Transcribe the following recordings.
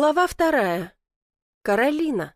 Глава 2. Каролина.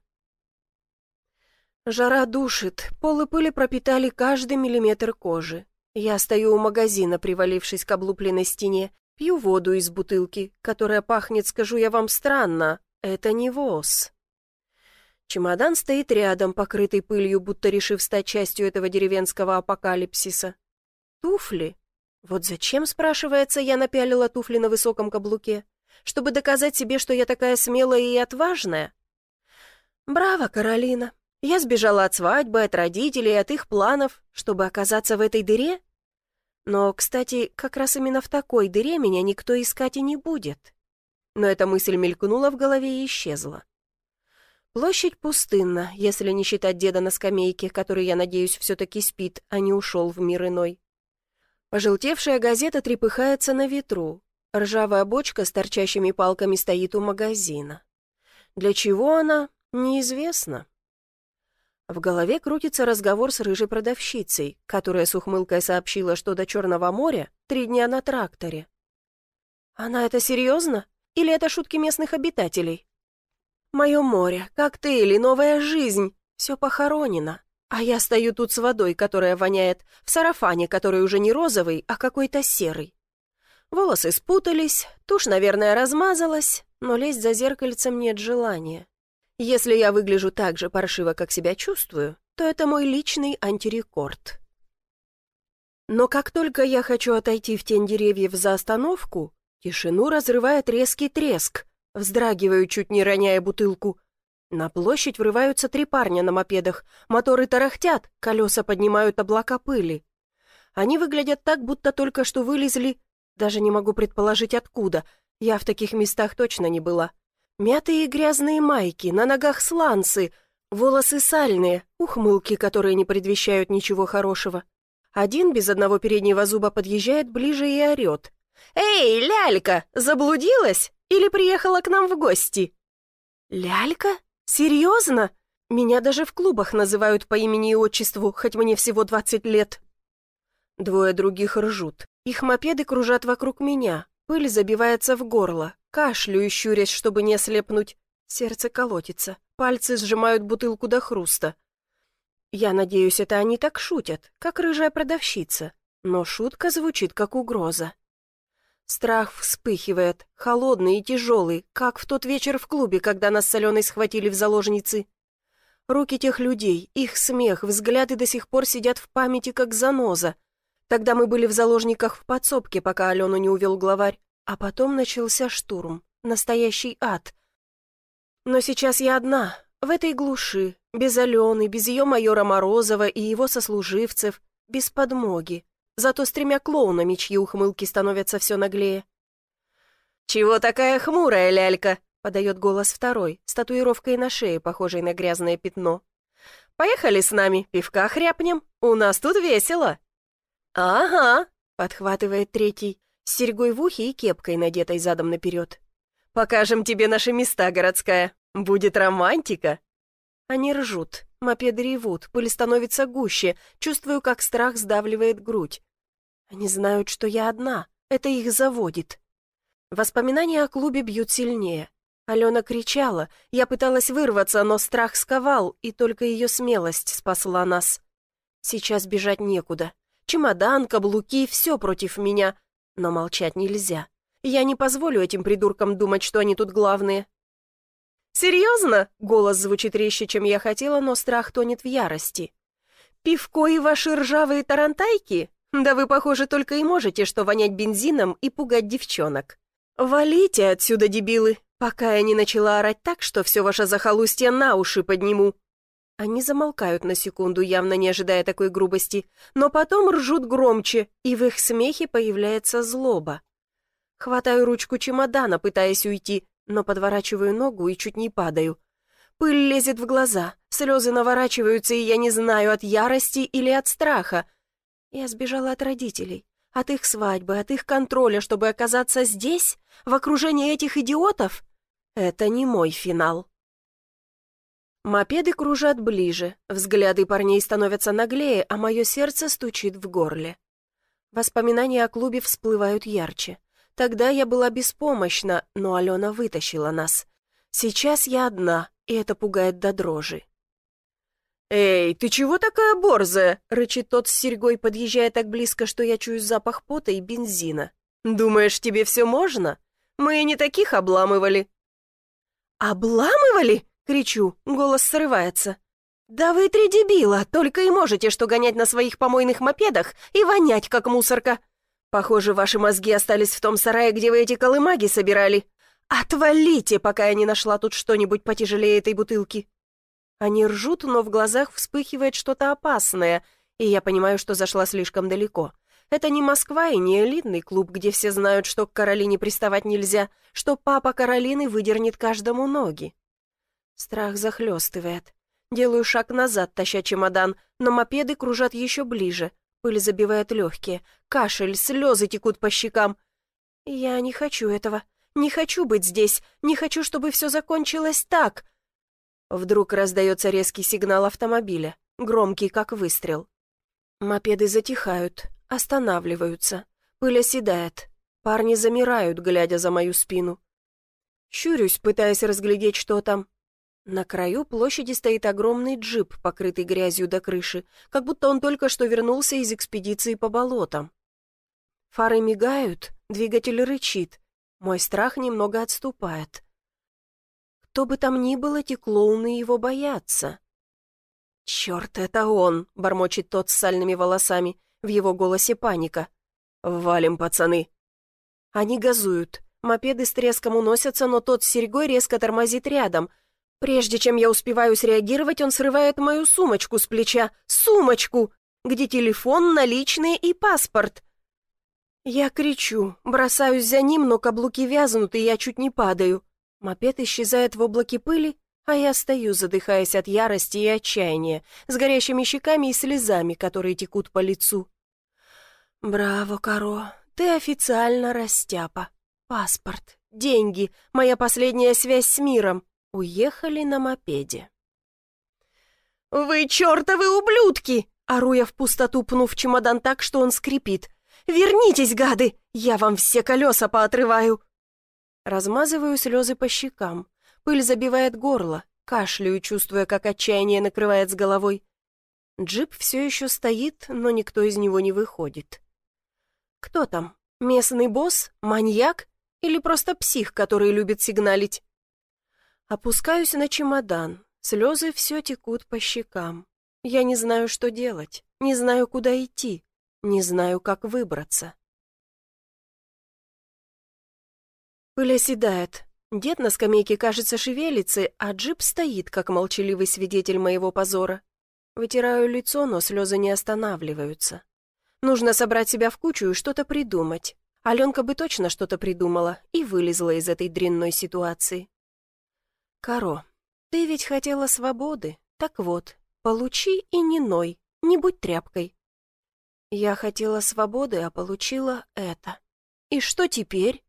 Жара душит, пол и пыли пропитали каждый миллиметр кожи. Я стою у магазина, привалившись к облупленной стене, пью воду из бутылки, которая пахнет, скажу я вам, странно. Это не ВОЗ. Чемодан стоит рядом, покрытый пылью, будто решив стать частью этого деревенского апокалипсиса. Туфли? Вот зачем, спрашивается, я напялила туфли на высоком каблуке? Чтобы доказать себе, что я такая смелая и отважная? Браво, Каролина. Я сбежала от свадьбы, от родителей, от их планов, чтобы оказаться в этой дыре? Но, кстати, как раз именно в такой дыре меня никто искать и не будет. Но эта мысль мелькнула в голове и исчезла. Площадь пустынна, если не считать деда на скамейке, который, я надеюсь, все-таки спит, а не ушел в мир иной. Пожелтевшая газета трепыхается на ветру. Ржавая бочка с торчащими палками стоит у магазина. Для чего она, неизвестно. В голове крутится разговор с рыжей продавщицей, которая с ухмылкой сообщила, что до Черного моря 3 дня на тракторе. Она это серьезно? Или это шутки местных обитателей? Мое море, коктейли, новая жизнь — все похоронено. А я стою тут с водой, которая воняет, в сарафане, который уже не розовый, а какой-то серый. Волосы спутались, тушь, наверное, размазалась, но лезть за зеркальцем нет желания. Если я выгляжу так же паршиво, как себя чувствую, то это мой личный антирекорд. Но как только я хочу отойти в тень деревьев за остановку, тишину разрывает резкий треск, вздрагиваю, чуть не роняя бутылку. На площадь врываются 3 парня на мопедах, моторы тарахтят, колеса поднимают облака пыли. Они выглядят так, будто только что вылезли. Даже не могу предположить, откуда. Я в таких местах точно не была. Мятые грязные майки, на ногах сланцы, волосы сальные, ухмылки, которые не предвещают ничего хорошего. Один без одного переднего зуба подъезжает ближе и орет. «Эй, лялька, заблудилась? Или приехала к нам в гости?» «Лялька? Серьезно? Меня даже в клубах называют по имени и отчеству, хоть мне всего 20 лет». 2 других ржут. Их мопеды кружат вокруг меня, пыль забивается в горло, кашляю, щурясь, чтобы не ослепнуть. Сердце колотится, пальцы сжимают бутылку до хруста. Я надеюсь, это они так шутят, как рыжая продавщица, но шутка звучит как угроза. Страх вспыхивает, холодный и тяжелый, как в тот вечер в клубе, когда нас с Аленой схватили в заложницы. Руки тех людей, их смех, взгляды до сих пор сидят в памяти, как заноза. Тогда мы были в заложниках в подсобке, пока Алену не увел главарь, а потом начался штурм, настоящий ад. Но сейчас я одна, в этой глуши, без Алены, без ее майора Морозова и его сослуживцев, без подмоги, зато с 3 клоунами, чьи ухмылки становятся все наглее. «Чего такая хмурая, лялька?» — подает голос второй, с татуировкой на шее, похожей на грязное пятно. «Поехали с нами, пивка хряпнем, у нас тут весело». «Ага», — подхватывает третий, с серьгой в ухе и кепкой, надетой задом наперед. «Покажем тебе наши места, городская. Будет романтика». Они ржут, мопеды ревут, пыль становится гуще, чувствую, как страх сдавливает грудь. Они знают, что я одна, это их заводит. Воспоминания о клубе бьют сильнее. Алена кричала, я пыталась вырваться, но страх сковал, и только ее смелость спасла нас. Сейчас бежать некуда. Чемодан, каблуки, все против меня. Но молчать нельзя. Я не позволю этим придуркам думать, что они тут главные. «Серьезно?» — голос звучит резче, чем я хотела, но страх тонет в ярости. «Пивко и ваши ржавые тарантайки? Да вы, похоже, только и можете, что вонять бензином и пугать девчонок. Валите отсюда, дебилы, пока я не начала орать так, что все ваше захолустье на уши подниму». Они замолкают на секунду, явно не ожидая такой грубости, но потом ржут громче, и в их смехе появляется злоба. Хватаю ручку чемодана, пытаясь уйти, но подворачиваю ногу и чуть не падаю. Пыль лезет в глаза, слезы наворачиваются, и я не знаю, от ярости или от страха. Я сбежала от родителей, от их свадьбы, от их контроля, чтобы оказаться здесь, в окружении этих идиотов. Это не мой финал. Мопеды кружат ближе, взгляды парней становятся наглее, а мое сердце стучит в горле. Воспоминания о клубе всплывают ярче. Тогда я была беспомощна, но Алена вытащила нас. Сейчас я одна, и это пугает до дрожи. «Эй, ты чего такая борзая?» — рычит тот с серьгой, подъезжая так близко, что я чую запах пота и бензина. «Думаешь, тебе все можно? Мы и не таких обламывали». «Обламывали?» — кричу, голос срывается. «Да вы три дебила, только и можете что гонять на своих помойных мопедах и вонять, как мусорка. Похоже, ваши мозги остались в том сарае, где вы эти колымаги собирали. Отвалите, пока я не нашла тут что-нибудь потяжелее этой бутылки». Они ржут, но в глазах вспыхивает что-то опасное, и я понимаю, что зашла слишком далеко. Это не Москва и не элитный клуб, где все знают, что к Каролине приставать нельзя, что папа Каролины выдернет каждому ноги. Страх захлестывает. Делаю шаг назад, таща чемодан, но мопеды кружат еще ближе. Пыль забивает легкие, кашель, слезы текут по щекам. Я не хочу этого, не хочу быть здесь, не хочу, чтобы все закончилось так. Вдруг раздается резкий сигнал автомобиля, громкий, как выстрел. Мопеды затихают, останавливаются. Пыль оседает. Парни замирают, глядя за мою спину. Щурюсь, пытаясь разглядеть, что там. На краю площади стоит огромный джип, покрытый грязью до крыши, как будто он только что вернулся из экспедиции по болотам. Фары мигают, двигатель рычит. Мой страх немного отступает. Кто бы там ни был, эти клоуны его боятся. «Черт, это он!» — бормочет тот с сальными волосами. В его голосе паника. «Валим, пацаны!» Они газуют. Мопеды с треском уносятся, но тот с серьгой резко тормозит рядом. Прежде чем я успеваю среагировать, он срывает мою сумочку с плеча. Сумочку! Где телефон, наличные и паспорт. Я кричу, бросаюсь за ним, но каблуки вязнут, и я чуть не падаю. Мопед исчезает в облаке пыли, а я стою, задыхаясь от ярости и отчаяния, с горящими щеками и слезами, которые текут по лицу. «Браво, Каро, ты официально растяпа. Паспорт, деньги, моя последняя связь с миром. Уехали на мопеде». «Вы чертовы ублюдки!» — ору я в пустоту, пнув чемодан так, что он скрипит. «Вернитесь, гады! Я вам все колеса поотрываю!» Размазываю слезы по щекам. Пыль забивает горло, кашляю, чувствуя, как отчаяние накрывает с головой. Джип все еще стоит, но никто из него не выходит. Кто там? Местный босс? Маньяк? Или просто псих, который любит сигналить? Опускаюсь на чемодан. Слезы все текут по щекам. Я не знаю, что делать, не знаю, куда идти, не знаю, как выбраться. Пыль оседает. Дед на скамейке, кажется, шевелится, а джип стоит, как молчаливый свидетель моего позора. Вытираю лицо, но слезы не останавливаются. Нужно собрать себя в кучу и что-то придумать. Аленка бы точно что-то придумала и вылезла из этой дрянной ситуации. «Каро, ты ведь хотела свободы. Так вот, получи и не ной, не будь тряпкой». Я хотела свободы, а получила это. И что теперь?